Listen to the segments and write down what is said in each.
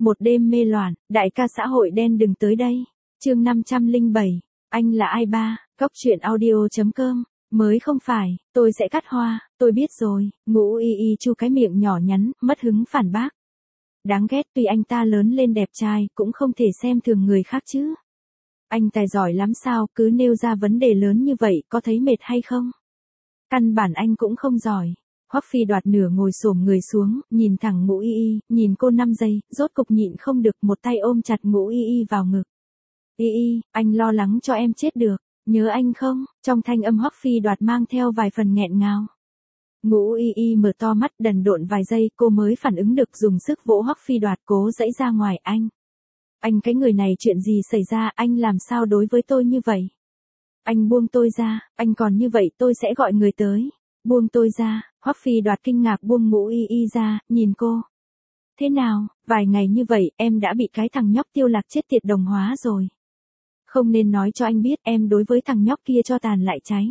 Một đêm mê loạn, đại ca xã hội đen đừng tới đây. Chương 507, anh là ai ba, Cóc truyện audio.com. Mới không phải, tôi sẽ cắt hoa, tôi biết rồi. Ngũ Y Y chu cái miệng nhỏ nhắn, mất hứng phản bác. Đáng ghét, tuy anh ta lớn lên đẹp trai, cũng không thể xem thường người khác chứ. Anh tài giỏi lắm sao, cứ nêu ra vấn đề lớn như vậy, có thấy mệt hay không? Căn bản anh cũng không giỏi. Hoắc Phi Đoạt nửa ngồi xổm người xuống, nhìn thẳng Ngũ Y Y, nhìn cô 5 giây, rốt cục nhịn không được, một tay ôm chặt Ngũ Y Y vào ngực. Y Y, anh lo lắng cho em chết được, nhớ anh không? Trong thanh âm Hoắc Phi Đoạt mang theo vài phần nghẹn ngào. Ngũ Y Y mở to mắt đần độn vài giây, cô mới phản ứng được, dùng sức vỗ Hoắc Phi Đoạt cố giãy ra ngoài. Anh cái người này chuyện gì xảy ra, anh làm sao đối với tôi như vậy? Anh buông tôi ra, anh còn như vậy tôi sẽ gọi người tới. Buông tôi ra, Hoắc Phi Đoạt kinh ngạc buông Ngũ Y Y ra, nhìn cô. Thế nào, vài ngày như vậy em đã bị cái thằng nhóc Tiêu Lạc chết tiệt đồng hóa rồi. Không nên nói cho anh biết em đối với thằng nhóc kia cho tàn lại cháy.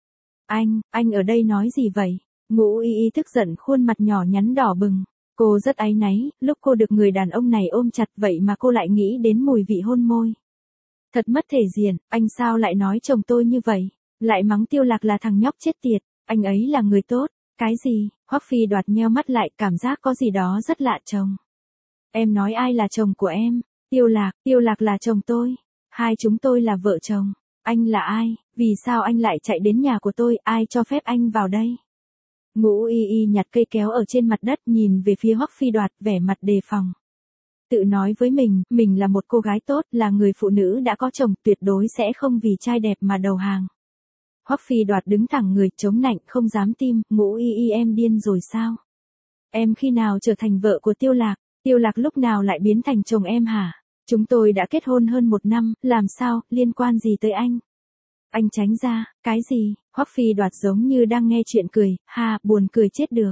Anh ở đây nói gì vậy? Ngũ Y Y tức giận, khuôn mặt nhỏ nhắn đỏ bừng. Cô rất áy náy, lúc cô được người đàn ông này ôm chặt vậy mà cô lại nghĩ đến mùi vị hôn môi. Thật mất thể diện, anh sao lại nói chồng tôi như vậy? Lại mắng Tiêu Lạc là thằng nhóc chết tiệt, anh ấy là người tốt. Cái gì? Hoắc Phi Đoạt nheo mắt lại, cảm giác có gì đó rất lạ. Chồng? Em nói ai là chồng của em? Tiêu Lạc là chồng tôi. Hai chúng tôi là vợ chồng. Anh là ai? Vì sao anh lại chạy đến nhà của tôi? Ai cho phép anh vào đây? Ngũ Y Y nhặt cây kéo ở trên mặt đất, nhìn về phía Hoắc Phi Đoạt, vẻ mặt đề phòng. Tự nói với mình là một cô gái tốt, là người phụ nữ đã có chồng, tuyệt đối sẽ không vì trai đẹp mà đầu hàng. Hoắc Phi Đoạt đứng thẳng người, chống nạnh, không dám tin. Ngũ Y Y, em điên rồi sao? Em khi nào trở thành vợ của Tiêu Lạc? Tiêu Lạc lúc nào lại biến thành chồng em hả? Chúng tôi đã kết hôn hơn 1 năm, làm sao, liên quan gì tới anh? Anh tránh ra, cái gì? Hoắc Phi Đoạt giống như đang nghe chuyện cười, ha, buồn cười chết được.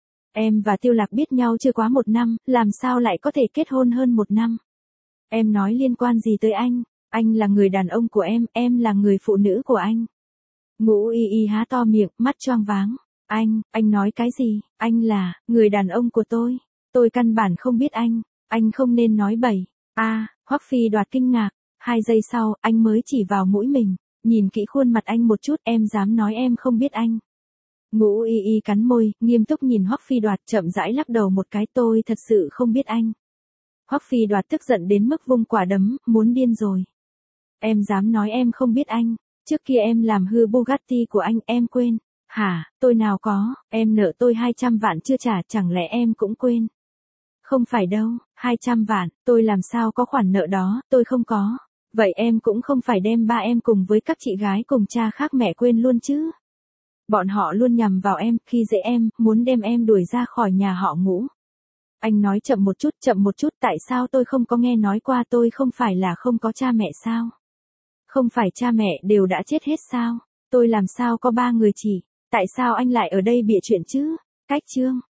Em và Tiêu Lạc biết nhau chưa quá 1 năm, làm sao lại có thể kết hôn hơn 1 năm? Em nói liên quan gì tới anh là người đàn ông của em là người phụ nữ của anh. Ngũ Y Y há to miệng, mắt choáng váng. Anh nói cái gì? Anh là người đàn ông của tôi căn bản không biết anh không nên nói bậy. Hoắc Phi Đoạt kinh ngạc, 2 giây sau, anh mới chỉ vào mũi mình, nhìn kỹ khuôn mặt anh một chút, em dám nói em không biết anh? Ngũ Y Y cắn môi, nghiêm túc nhìn Hoắc Phi Đoạt, chậm rãi lắc đầu một cái, tôi thật sự không biết anh. Hoắc Phi Đoạt tức giận đến mức vung quả đấm, muốn điên rồi. Em dám nói em không biết anh? Trước kia em làm hư Bugatti của anh, em quên? Hả, tôi nào có, em nợ tôi 200 vạn chưa trả, chẳng lẽ em cũng quên? Không phải đâu, 200 vạn, tôi làm sao có khoản nợ đó, tôi không có. Vậy em cũng không phải đem ba em cùng với các chị gái cùng cha khác mẹ quên luôn chứ? Bọn họ luôn nhằm vào em, khi dễ em, muốn đem em đuổi ra khỏi nhà họ Ngũ. Anh nói chậm một chút, tại sao tôi không có nghe nói qua, tôi không phải là không có cha mẹ sao? Không phải cha mẹ đều đã chết hết sao? Tôi làm sao có 3 người chỉ? Tại sao anh lại ở đây bịa chuyện chứ? Cách chương.